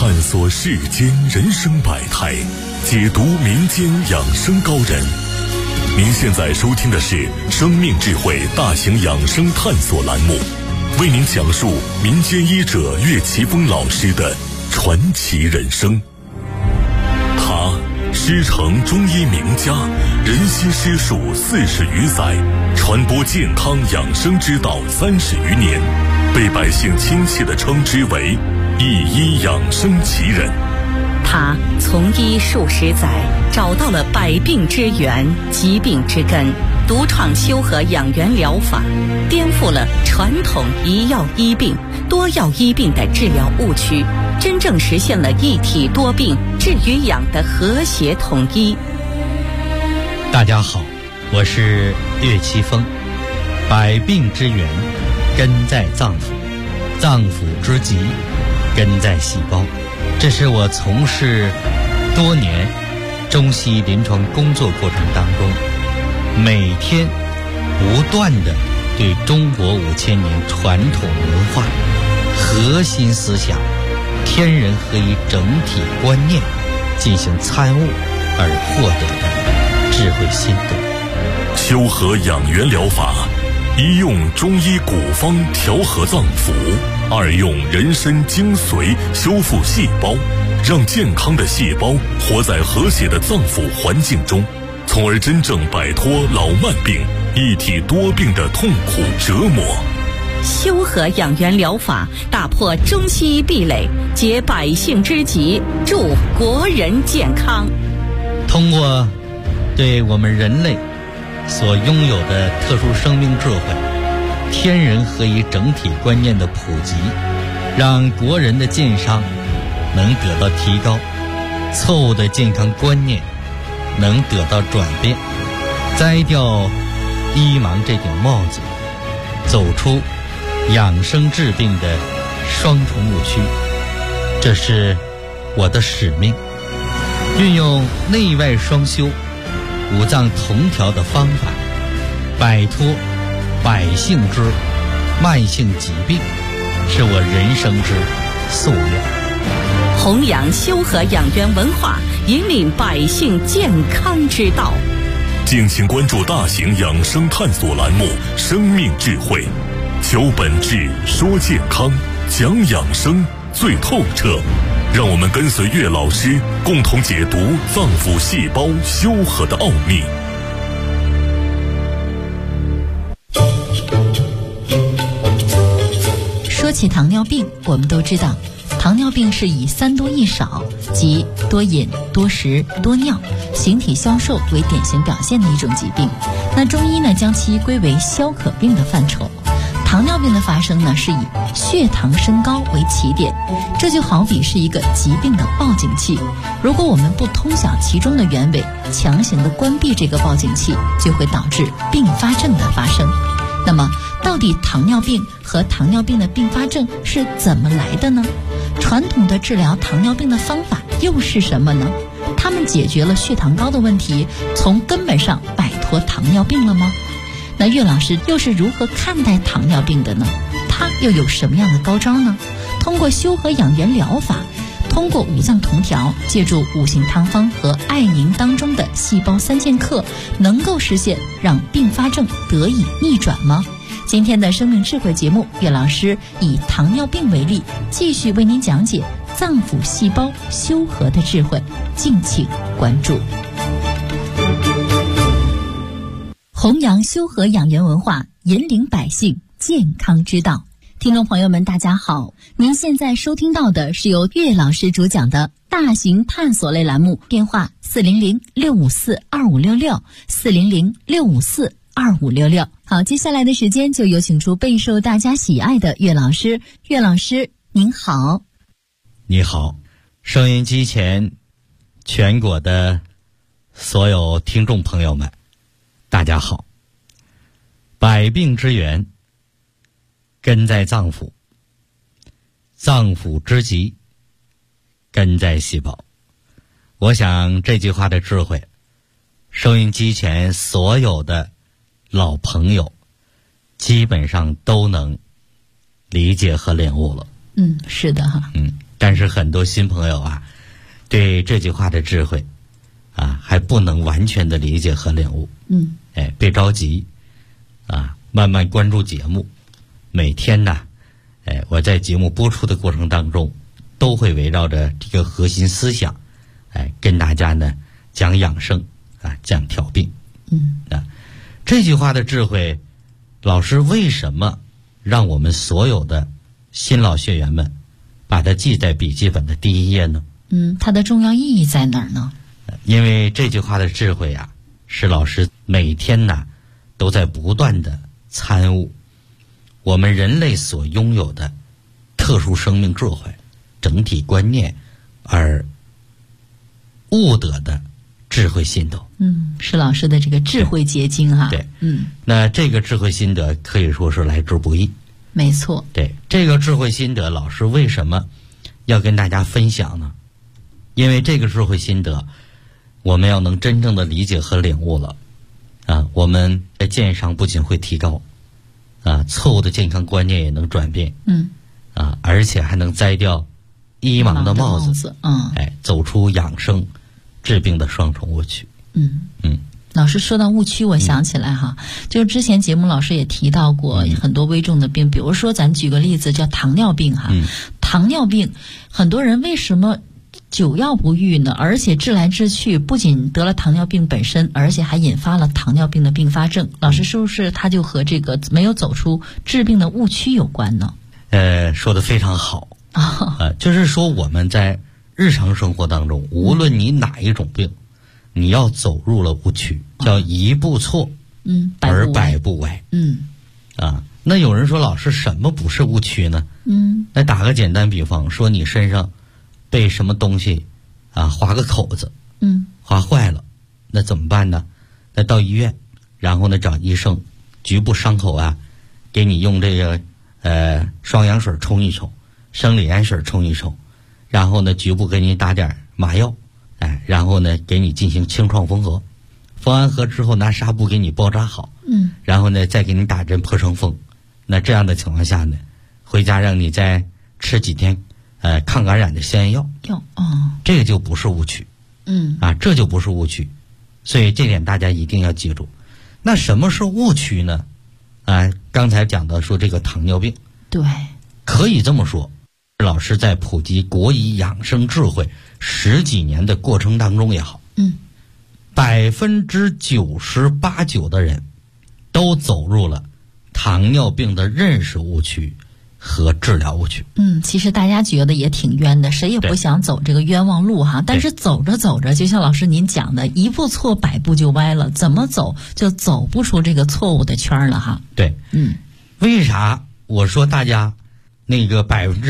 探索世间人生百态，解读民间养生高人。您现在收听的是生命智慧大型养生探索栏目，为您讲述民间医者岳奇峰老师的传奇人生。他师承中医名家，人悉师术40余载，传播健康养生之道30余年，被百姓亲切地称之为一医养生奇人。 他从医数十载，找到了百病之源、疾病之根，独创修和养元疗法，颠覆了传统一药医病、多药医病的治疗误区，真正实现了一体多病、治与养的和谐统一。 大家好，我是岳奇峰。百病之源根在脏腑，脏腑之疾根在细胞。这是我从事多年中西医临床工作过程当中，每天不断地对中国5000年传统文化核心思想天人合一整体观念进行参悟而获得的智慧心得。 修和养元疗法，一用中医古方调和脏腑，二用人参精髓修复细胞，让健康的细胞活在和谐的脏腑环境中，从而真正摆脱老慢病、一体多病的痛苦折磨。 修和养元疗法打破中西医壁垒，解百姓之急，助国人健康。 通过对我们人类所拥有的特殊生命智慧、天人合一整体观念的普及，让国人的健康能得到提高，错误的健康观念能得到转变，摘掉医盲这顶帽子，走出养生治病的双重误区。这是我的使命，运用内外双修、五脏同调的方法，摆脱百姓之慢性疾病，是我人生之夙愿。 弘扬修和养元文化，引领百姓健康之道。 敬请关注大型养生探索栏目《生命智慧》，求本质，说健康，讲养生最透彻。让我们跟随岳老师，共同解读脏腑细胞修和的奥秘。 说起糖尿病，我们都知道糖尿病是以3多1少，即多饮、多食、多尿、形体消瘦为典型表现的一种疾病。那中医呢，将其归为消渴病的范畴。糖尿病的发生呢，是以血糖升高为起点，这就好比是一个疾病的报警器。如果我们不通晓其中的原委，强行的关闭这个报警器，就会导致并发症的发生。那么，到底糖尿病和糖尿病的并发症是怎么来的呢？传统的治疗糖尿病的方法又是什么呢？他们解决了血糖高的问题，从根本上摆脱糖尿病了吗？那岳老师又是如何看待糖尿病的呢？他又有什么样的高招呢？通过修和养元疗法，通过五脏同调，借助五行汤方和艾宁当中的细胞3剑客，能够实现让并发症得以逆转吗？今天的生命智慧节目，岳老师以糖尿病为例，继续为您讲解脏腑细胞修和的智慧，敬请关注。弘扬修和养元文化，引领百姓健康之道。听众朋友们大家好，您现在收听到的是由岳老师主讲的大型探索类栏目，电话400-654-2566 400-654-2566。好，接下来的时间就有请出备受大家喜爱的岳老师。岳老师您好。 你好，收音机前全国的所有听众朋友们大家好。百病之源根在脏腑，脏腑之疾根在细胞。我想这句话的智慧，收音机前所有的老朋友基本上都能理解和领悟了。 是的哈。 但是很多新朋友啊，对这句话的智慧啊，还不能完全的理解和领悟。别着急啊，慢慢关注节目。每天呢，我在节目播出的过程当中，都会围绕着这个核心思想，跟大家呢讲养生啊，讲调病。这句话的智慧，老师为什么让我们所有的新老学员们把它记在笔记本的第一页呢？ 它的重要意义在哪儿呢？ 因为这句话的智慧啊，是老师每天呢都在不断的参悟我们人类所拥有的特殊生命智慧、整体观念而悟得的智慧心得。 是老师的这个智慧结晶哈。 对，那这个智慧心得可以说是来之不易。 没错。 对，这个智慧心得，老师为什么要跟大家分享呢？因为这个智慧心得，我们要能真正的理解和领悟了啊，我们在健上不仅会提高啊，错误的健康观念也能转变。而且还能摘掉医盲的帽子。走出养生治病的双重误区。 老师说到误区，我想起来哈，就是之前节目老师也提到过很多危重的病，比如说咱举个例子叫糖尿病哈。糖尿病很多人为什么久药不愈呢？而且治来治去，不仅得了糖尿病本身，而且还引发了糖尿病的并发症。老师是不是他就和这个没有走出治病的误区有关呢？ 说得非常好。就是说我们在日常生活当中，无论你哪一种病，你要走入了误区，叫一步错而百步歪。那有人说老师什么不是误区呢？那打个简单比方说，你身上被什么东西划个口子，划坏了，那怎么办呢？那到医院，然后呢找医生，局部伤口给你用这个双氧水冲一冲，生理盐水冲一冲，然后呢局部给你打点麻药，然后呢给你进行清创缝合，缝完合之后拿纱布给你包扎好，然后呢再给你打针破伤风。那这样的情况下呢，回家让你再吃几天抗感染的消炎药。这个就不是误区。这就不是误区。所以这点大家一定要记住。那什么是误区呢？刚才讲到说这个糖尿病， 对， 可以这么说，老师在普及国医养生智慧10几年的过程当中也好，98%-99%的人都走入了糖尿病的认识误区和治疗误区。 其实大家觉得也挺冤的，谁也不想走这个冤枉路哈。但是走着走着，就像老师您讲的，一步错百步就歪了，怎么走就走不出这个错误的圈了哈。 对，为啥我说大家那个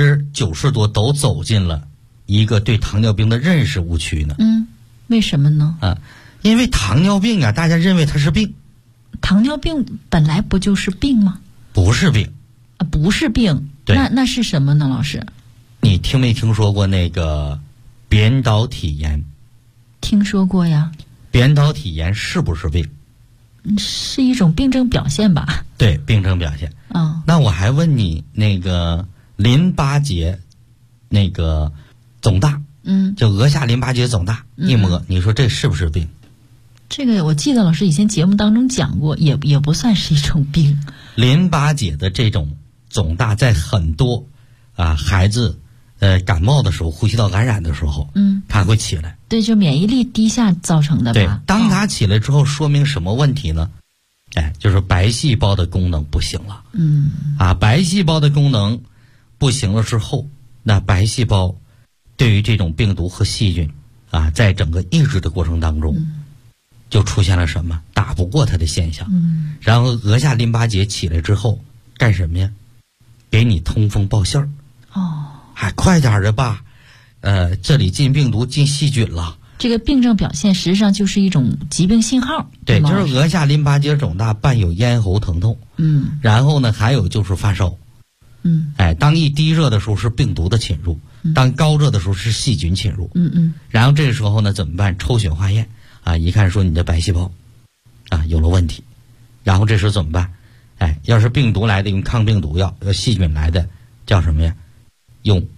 90%多都走进了一个对糖尿病的认识误区呢？ 为什么呢？ 因为糖尿病大家认为它是病。 糖尿病本来不就是病吗？ 不是病。 不是病。 对。 那是什么呢？老师， 你听没听说过那个扁桃体炎？ 听说过呀。 扁桃体炎是不是病？ 是一种病症表现吧？ 对，病症表现。那我还问你，那个淋巴结那个肿大，就额下淋巴结肿大，一摸，你说这是不是病？ 这个我记得老师以前节目当中讲过，也不算是一种病。 淋巴结的这种肿大，在很多孩子感冒的时候，呼吸道感染的时候，它会起来。对，就免疫力低下造成的吧。对，当它起来之后，说明什么问题呢？就是白细胞的功能不行了。白细胞的功能不行了之后，那白细胞对于这种病毒和细菌在整个抑制的过程当中，就出现了什么打不过它的现象。然后额下淋巴结起来之后干什么呀？给你通风报信儿。快点的吧，这里进病毒进细菌了。这个病症表现实际上就是一种疾病信号。对，就是额下淋巴结肿大，伴有咽喉疼痛。然后呢还有就是发烧。当一低热的时候是病毒的侵入，当高热的时候是细菌侵入。然后这个时候呢怎么办？抽血化验一看说你的白细胞有了问题。然后这时候怎么办？要是病毒来的用抗病毒药，要细菌来的叫什么呀？用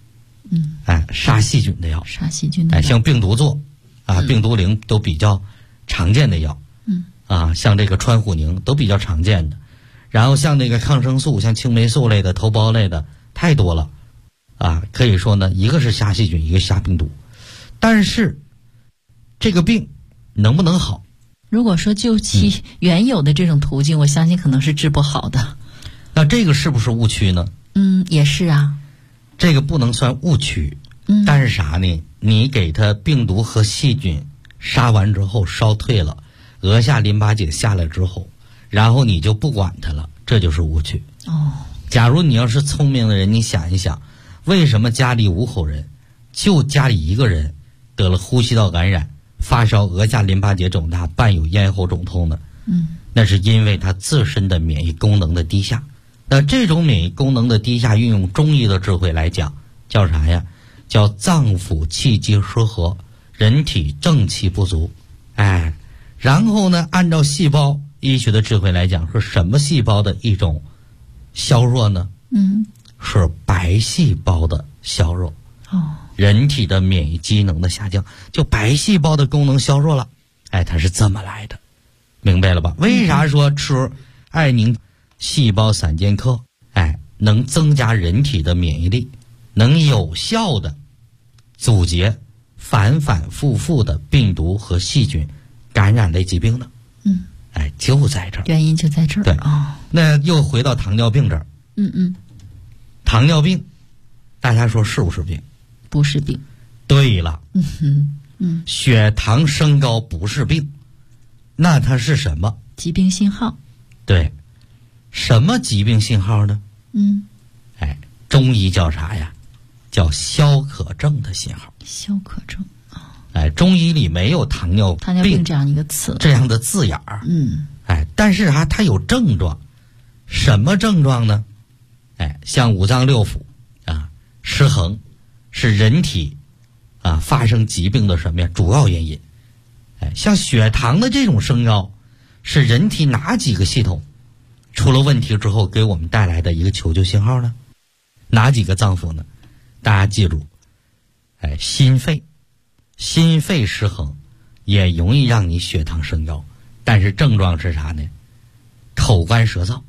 杀细菌的药， 杀细菌的药， 像病毒唑病毒灵都比较常见的药，像这个川虎宁都比较常见的。然后像那个抗生素，像青霉素类的、头孢类的太多了，可以说呢，一个是杀细菌，一个杀病毒。但是这个病能不能好？ 如果说就其原有的这种途径，我相信可能是治不好的。 那这个是不是误区呢？ 也是啊。 这个不能算误区，但是啥呢？你给它病毒和细菌杀完之后烧退了，额下淋巴结下来之后，然后你就不管它了，这就是误区。假如你要是聪明的人，你想一想，为什么家里5口人，就家里一个人得了呼吸道感染、发烧、额下淋巴结肿大、伴有咽喉肿痛呢？那是因为他自身的免疫功能的低下。那这种免疫功能的低下，运用中医的智慧来讲，叫啥呀？叫脏腑气机失和，人体正气不足。然后呢，按照细胞医学的智慧来讲，是什么细胞的一种削弱呢？是白细胞的削弱。人体的免疫机能的下降，就白细胞的功能削弱了。它是这么来的，明白了吧？为啥说吃艾宁细胞散健克，能增加人体的免疫力，能有效的阻截反反复复的病毒和细菌感染类疾病呢？就在这儿， 原因就在这儿。 对，那又回到糖尿病这儿。糖尿病，大家说是不是病？ 不是病。 对了，血糖升高不是病，那它是什么？ 疾病信号。 对，什么疾病信号呢？中医叫啥呀？叫消渴症的信号。 消渴症。 中医里没有糖尿病这样一个词， 这样的字眼儿。但是它有症状，什么症状呢？像五脏六腑失衡，是人体发生疾病的什么呀？主要原因。像血糖的这种升高，是人体哪几个系统出了问题之后给我们带来的一个求救信号呢？哪几个脏腑呢？大家记住，心肺失衡也容易让你血糖升高，但是症状是啥呢？口干舌燥，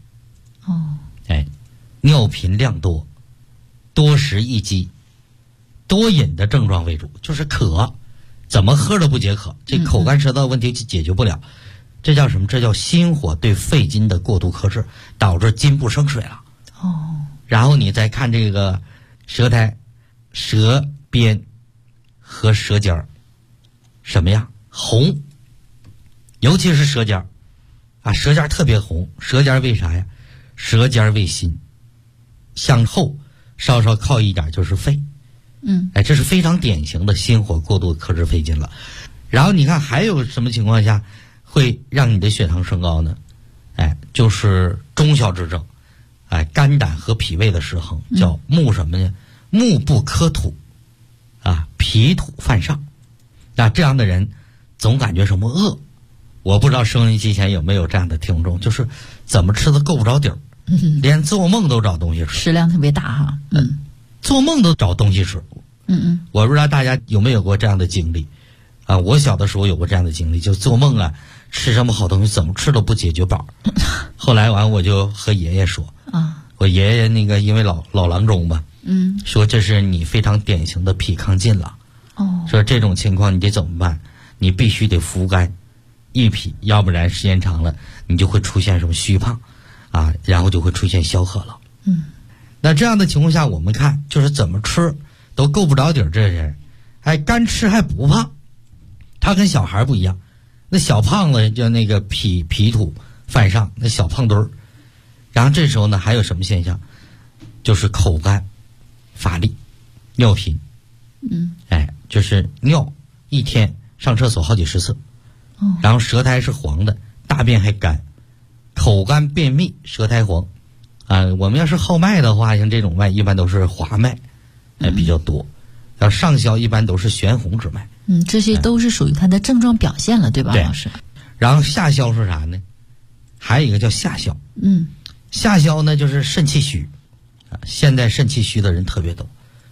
尿频量多，多食易饥，多饮的症状为主，就是渴，怎么喝都不解渴，这口干舌燥问题就解决不了。这叫什么？这叫心火对肺经的过度克制，导致筋不生水了。然后你再看这个舌苔、舌边和舌尖儿，什么样？红，尤其是舌尖儿舌尖儿特别红。舌尖儿为啥呀？舌尖儿为心，向后稍稍靠一点就是肺。这是非常典型的心火过度克制肺经了。然后你看还有什么情况下会让你的血糖升高呢？就是中消之症，肝胆和脾胃的失衡，叫目什么呢？目不可吐，脾土犯上。那这样的人总感觉什么饿？我不知道收音机前有没有这样的听众，就是怎么吃都够不着底儿，连做梦都找东西吃， 食量特别大哈。 做梦都找东西吃。我不知道大家有没有过这样的经历我小的时候有过这样的经历，就做梦吃什么好东西怎么吃都不解决饱。后来我就和爷爷说我爷爷那个因为老郎中吧，说这是你非常典型的脾亢进了。说这种情况你得怎么办？你必须得扶肝益脾，要不然时间长了你就会出现什么虚胖然后就会出现消渴了。那这样的情况下，我们看就是怎么吃都够不着底儿，这人干吃还不胖，他跟小孩不一样。那小胖子叫那个脾土犯上，那小胖墩儿。然后这时候呢，还有什么现象？就是口干、乏力、尿频。就是尿一天上厕所好几十次。然后舌苔是黄的，大便还干，口干便秘，舌苔黄。我们要是号脉的话，像这种脉一般都是滑脉，比较多。要上消一般都是悬红之脉。 这些都是属于它的症状表现了，对吧，老师？ 然后下消是啥呢？还有一个叫下消。下消呢就是肾气虚。现在肾气虚的人特别多，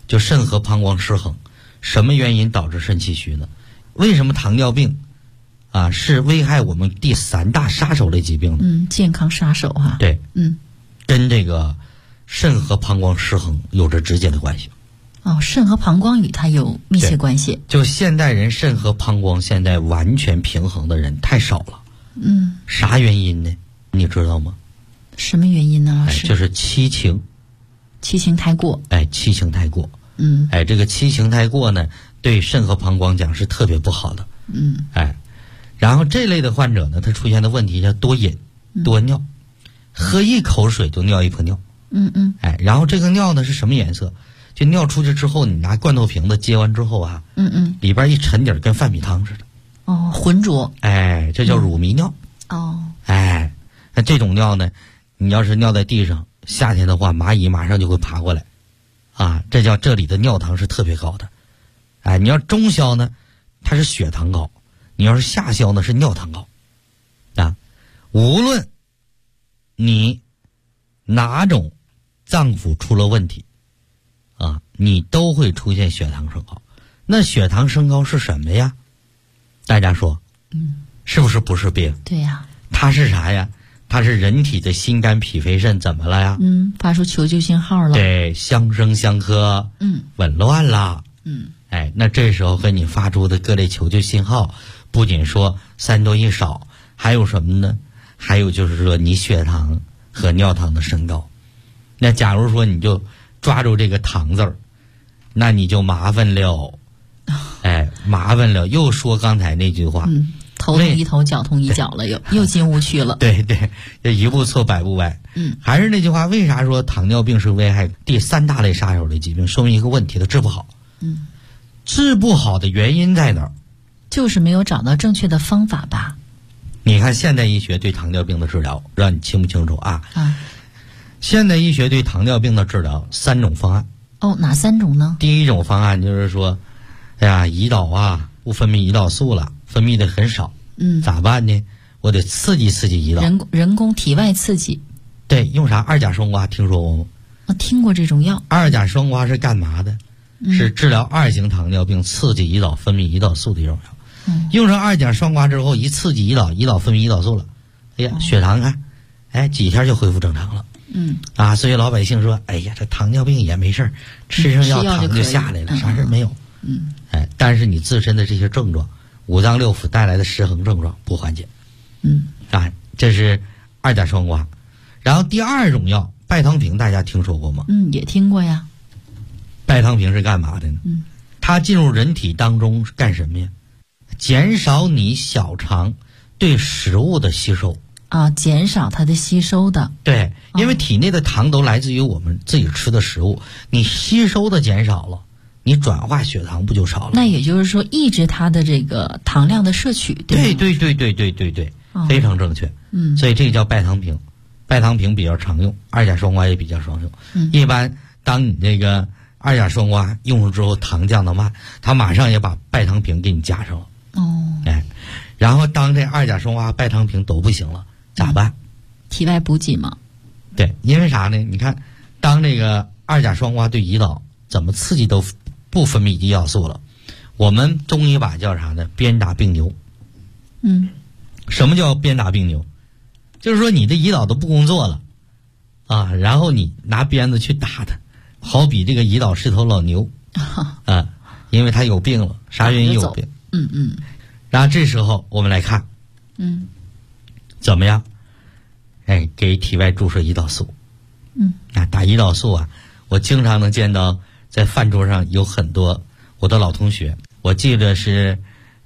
就肾和膀胱失衡。什么原因导致肾气虚呢？为什么糖尿病啊是危害我们第3大杀手类疾病呢？ 健康杀手哈。 对，跟这个肾和膀胱失衡有着直接的关系。 肾和膀胱与它有密切关系。 就现代人肾和膀胱现在完全平衡的人太少了。啥原因呢？你知道吗？ 什么原因呢，老师？ 就是七情太过。 七情太过。这个七情太过呢，对肾和膀胱讲是特别不好的。然后这类的患者呢，他出现的问题叫多饮多尿，喝一口水就尿一泼尿。然后这个尿呢是什么颜色？就尿出去之后，你拿罐头瓶子接完之后啊，里边一沉底跟饭米汤似的。 浑浊。这叫乳糜尿。那这种尿呢，你要是尿在地上，夏天的话，蚂蚁马上就会爬过来。这里的尿糖是特别高的。你要中消呢，它是血糖高；你要是下消呢，是尿糖高。无论你哪种脏腑出了问题，你都会出现血糖升高。那血糖升高是什么呀？大家说，是不是不是病？对呀。它是啥呀？它是人体的心肝脾肺肾怎么了呀？发出求救信号了。对，相生相克，紊乱了。那这时候跟你发出的各类求救信号，不仅说3多1少，还有什么呢？还有就是说你血糖和尿糖的升高。那假如说你就抓住这个糖字儿，那你就麻烦了。麻烦了。又说刚才那句话。头痛一头，脚痛一脚了，又进误区了。对，一步错百步歪。还是那句话，为啥说糖尿病是危害第3大类杀手类疾病？说明一个问题，它治不好。治不好的原因在哪儿？就是没有找到正确的方法吧。你看现代医学对糖尿病的治疗，让你清不清楚啊？现代医学对糖尿病的治疗3种方案。哪3种呢？第一种方案就是说，胰岛不分泌胰岛素了，分泌的很少。咋办呢？我得刺激胰岛。人工体外刺激。对，用啥？2甲双胍，听说过吗？听过这种药。2甲双胍是干嘛的？是治疗2型糖尿病刺激胰岛分泌胰岛素的一种药。用上2甲双胍之后，一刺激胰岛分泌胰岛素了，血糖看，几天就恢复正常了。所以老百姓说，这糖尿病也没事儿，吃上药糖就下来了，啥事没有。但是你自身的这些症状，五脏六腑带来的失衡症状不缓解。这是2甲双胍。然后第2种药拜汤平，大家听说过吗？也听过呀。拜汤平是干嘛的呢？它进入人体当中干什么呀？减少你小肠对食物的吸收。减少它的吸收的。对，因为体内的糖都来自于我们自己吃的食物，你吸收的减少了，你转化血糖不就少了？那也就是说抑制它的这个糖量的摄取，对对，非常正确。所以这个叫拜汤平。拜汤平比较常用，2甲双胍也比较常用。一般当你这个2甲双胍用上之后，糖降得慢，它马上也把拜汤平给你加上了。然后当这2甲双胍、拜汤平都不行了，咋办？体外补给嘛。对，因为啥呢？你看，当这个2甲双胍对胰岛怎么刺激都不分泌胰岛素了，我们中医把叫啥呢？鞭打病牛。什么叫鞭打病牛？就是说你的胰岛都不工作了然后你拿鞭子去打它，好比这个胰岛是头老牛因为它有病了，啥原因有病？然后这时候我们来看怎么样给体外注射胰岛素。打胰岛素我经常能见到在饭桌上有很多我的老同学。我记得是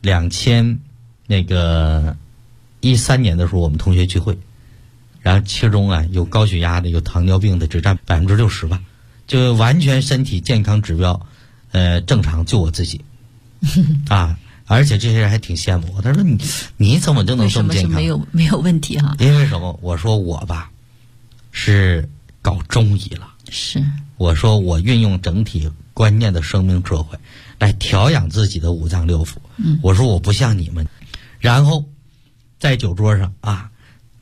2013年的时候，我们同学聚会，然后其中有高血压的，有糖尿病的，只占60%吧，就完全身体健康指标正常，就我自己而且这些人还挺羡慕我，他说你怎么就能这么健康？为什么是没有问题因为什么？我说我吧是搞中医了，是我说我运用整体观念的生命智慧来调养自己的五脏六腑。我说我不像你们。然后在酒桌上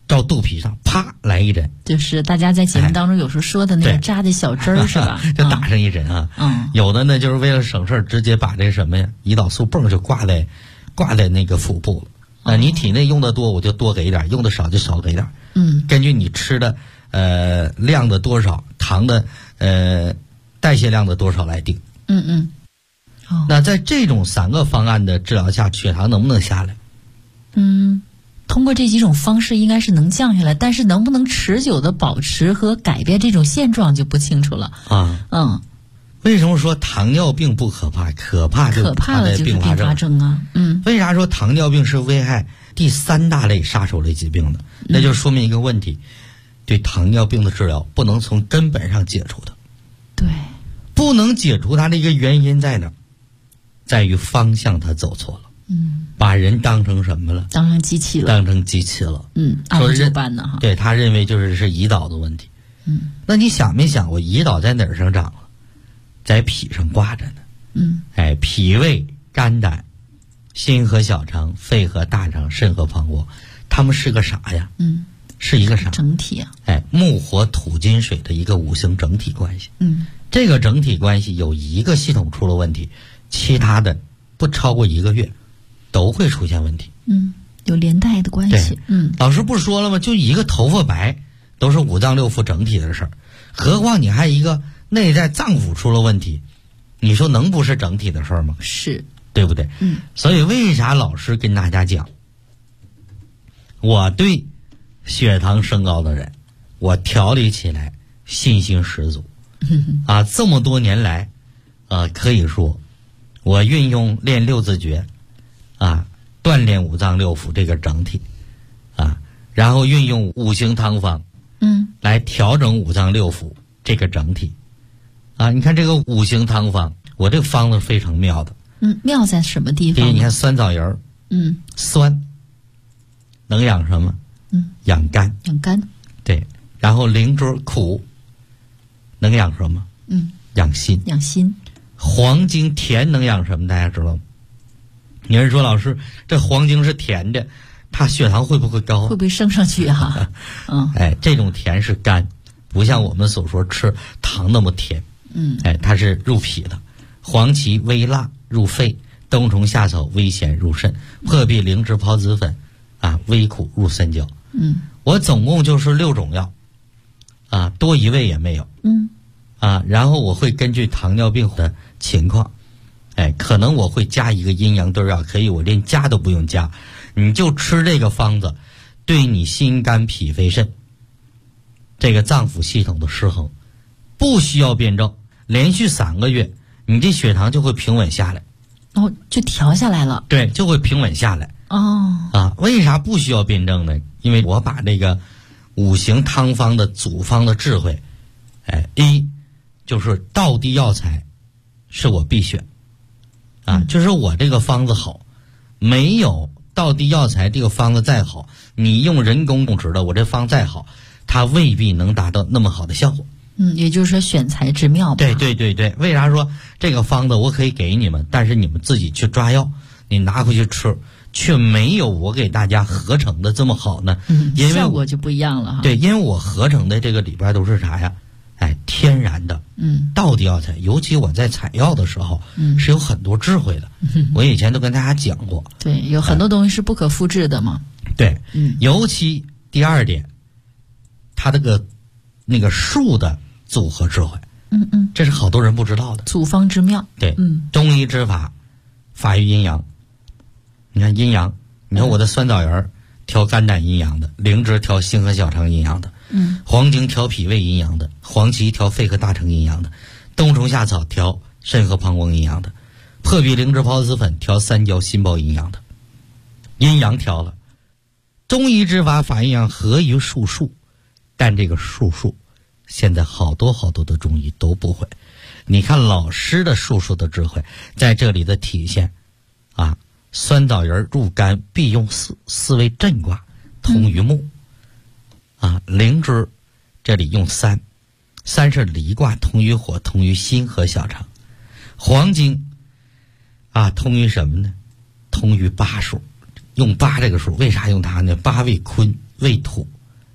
照肚皮上啪来一针， 就是大家在节目当中有时候说的那个扎的小针儿，是吧？ 就打上一针啊。有的呢就是为了省事儿，直接把这什么呀胰岛素泵就挂在那个腹部了。你体内用的多，我就多给一点；用的少就少给一点。根据你吃的量的多少，糖的代谢量的多少来定。那在这种3个方案的治疗下，血糖能不能下来？ 通过这几种方式应该是能降下来，但是能不能持久的保持和改变这种现状就不清楚了。 为什么说糖尿病不可怕？可怕就怕的就是并发症啊。 为啥说糖尿病是危害第3大类杀手类疾病的？那就说明一个问题，对糖尿病的治疗不能从根本上解除的。 对， 不能解除它的一个原因在哪？在于方向他走错了。把人当成什么了？当成机器了。 按部就班的哈。 对，他认为是胰岛的问题。那你想没想过胰岛在哪儿上长了？在脾上挂着呢。脾胃、肝胆、心和小肠、肺和大肠、肾和膀胱，他们是个啥呀？是一个啥？ 整体啊。 木火土金水的一个5行整体关系。这个整体关系有一个系统出了问题，其他的不超过1个月都会出现问题。 有连带的关系。 老师不说了吗？就一个头发白都是5脏6腑整体的事儿，何况你还一个内在脏腑出了问题，你说能不是整体的事儿吗？ 是， 对不对？所以为啥老师跟大家讲，我对血糖升高的人，我调理起来信心十足。这么多年来，可以说我运用练6字诀，锻炼5脏6腑这个整体，然后运用5行汤方，来调整5脏6腑这个整体，你看这个5行汤方，我这个方子非常妙的。 妙在什么地方？ 你看酸枣仁，酸，能养什么？养肝。 养肝。 对，然后灵芝苦，能养什么？养心。 养心。 黄精甜能养什么？大家知道吗？有人说老师，这黄精是甜的，它血糖会不会高？ 会不会升上去啊？ 这种甜是甘，不像我们所说吃糖那么甜。它是入脾的。黄芪微辣入肺，冬虫夏草微咸入肾，破壁灵芝孢子粉微苦入三焦。我总共就是6种药，多一味也没有。然后我会根据糖尿病的情况，可能我会加一个阴阳对药，可以我连加都不用加，你就吃这个方子，对你心肝脾肺肾这个脏腑系统的失衡不需要辩证，连续3个月你这血糖就会平稳下来。 就调下来了。 对，就会平稳下来。为啥不需要辩证呢？因为我把这个5行汤方的组方的智慧，一就是道地药材是我必选，就是我这个方子好，没有道地药材这个方子再好，你用人工种植的，我这方再好，它未必能达到那么好的效果。 也就是说选材之妙吧。 对，为啥说这个方子我可以给你们，但是你们自己去抓药，你拿回去吃，却没有我给大家合成的这么好呢？因为效果就不一样了哈。 对，因为我合成的这个里边都是啥呀？天然的，道地药材。尤其我在采药的时候，是有很多智慧的。我以前都跟大家讲过。 对，有很多东西是不可复制的嘛。 对，尤其第2点，它这个那个数的组合智慧，这是好多人不知道的。 组方之妙。 对，中医之法，法于阴阳。你看阴阳，你看我的酸枣仁调肝胆阴阳的，灵芝调心和小肠阴阳的，黄精调脾胃阴阳的，黄芪调肺和大肠阴阳的，冬虫夏草调肾和膀胱阴阳的，破壁灵芝孢子粉调三焦心包阴阳的，阴阳调了。中医之法法阴阳合于术数，但这个术数现在好多的中医都不会。你看老师的术数的智慧在这里的体现酸枣仁入肝必用4为震卦，通于目。灵芝这里用3是离卦，通于火，通于心和小肠。黄精通于什么呢？通于8数，用8这个数。为啥用它呢？8为坤，为土，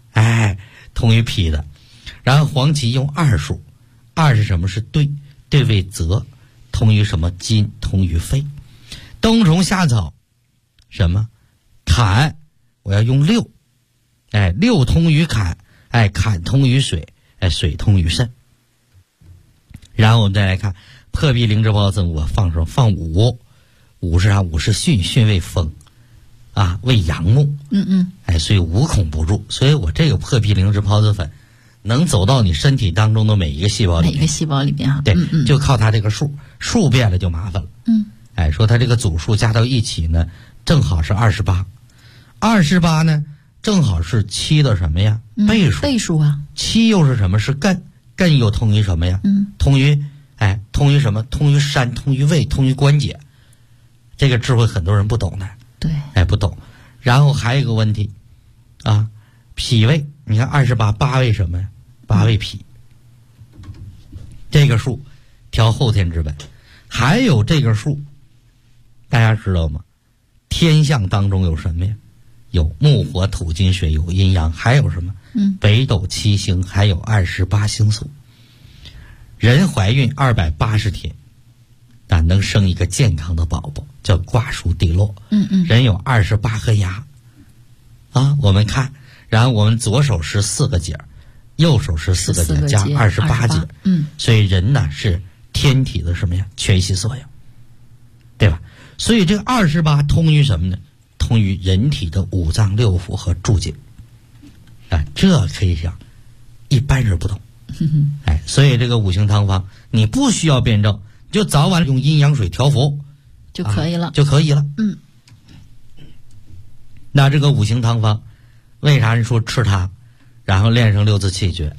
通于脾的。然后黄芪用2数，2是什么？是兑，兑为泽，通于什么？筋，通于肺。冬虫夏草什么？坎，我要用6， 6通于坎，坎通于水，水通于肾。然后我们再来看破壁灵芝孢子，我放5，5是啥？5是巽，巽为风啊，为阳木。所以无孔不入。所以我这个破壁灵芝孢子粉能走到你身体当中的每一个细胞里面， 每个细胞里面啊。 对，就靠它这个数变了就麻烦了。说它这个组数加到一起呢，正好是28呢，正好是7的什么呀？倍数啊。 7又是什么？是艮，艮又通于什么呀？通于什么？通于山，通于胃，通于关节。这个智慧很多人不懂的。 对， 不懂。然后还有一个问题啊，脾胃，你看28为什么呀？8为脾。这个数调后天之本。还有这个数大家知道吗？天象当中有什么呀？有木火土金水，有阴阳，还有什么？北斗七星，还有28星宿。人怀孕280天能生一个健康的宝宝，叫卦书地落。人有28颗牙啊，我们看，然后我们左手是4个节，右手是4个节加28节。所以人呢是天体的什么呀？全息缩影，对吧？所以这个28通于什么呢？通于人体的5脏6腑和诸节。这可以讲一般人不懂。所以这个五行汤方你不需要辩证，就早晚用阴阳水调服就可以了。 那这个五行汤方为啥人说吃它然后练成6字气诀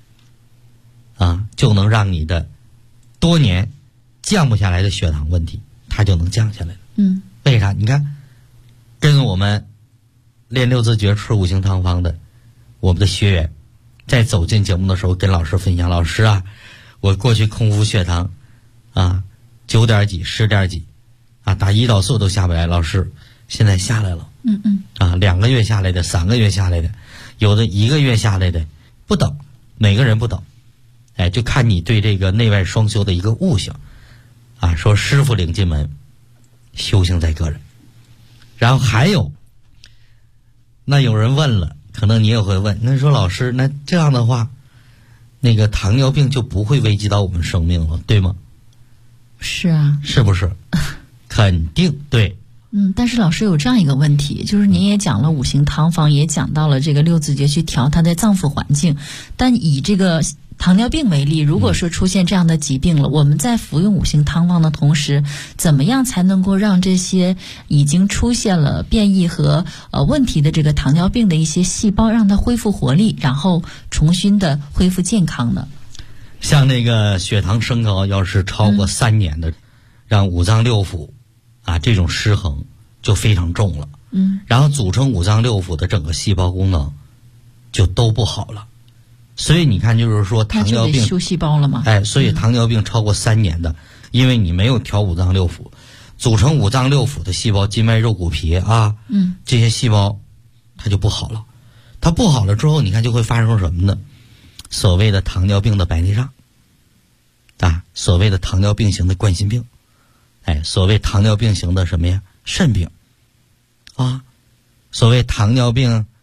就能让你的多年降不下来的血糖问题它就能降下来了。为啥？你看跟我们练6字诀吃五行汤方的我们的学员在走进节目的时候跟老师分享，老师啊，我过去空腹血糖9点几10点几打胰岛素都下不来，老师现在下来了。2个月下来的，3个月下来的，有的1个月下来的，不等，每个人不等。就看你对这个内外双修的一个悟性说师傅领进门，修行在个人。然后还有，那有人问了，可能你也会问，那说老师，那这样的话那个糖尿病就不会危及到我们生命了，对吗？ 是啊。 是不是？肯定对。 但是老师有这样一个问题，就是您也讲了五行汤方，也讲到了这个6字诀去调它的脏腑环境，但以这个糖尿病为例，如果说出现这样的疾病了，我们在服用五行汤方的同时，怎么样才能够让这些已经出现了变异和问题的这个糖尿病的一些细胞让它恢复活力，然后重新的恢复健康呢？ 像那个血糖升高要是超过3年的，让5脏6腑这种失衡就非常重了。然后组成5脏6腑的整个细胞功能就都不好了。所以你看，就是说糖尿病修细胞了吗？ 所以糖尿病超过3年的，因为你没有调5脏6腑，组成5脏6腑的细胞，筋脉肉骨皮这些细胞它就不好了。它不好了之后，你看就会发生什么呢？所谓的糖尿病的白内障所谓的糖尿病型的冠心病，所谓糖尿病型的什么呀？肾病所谓糖尿病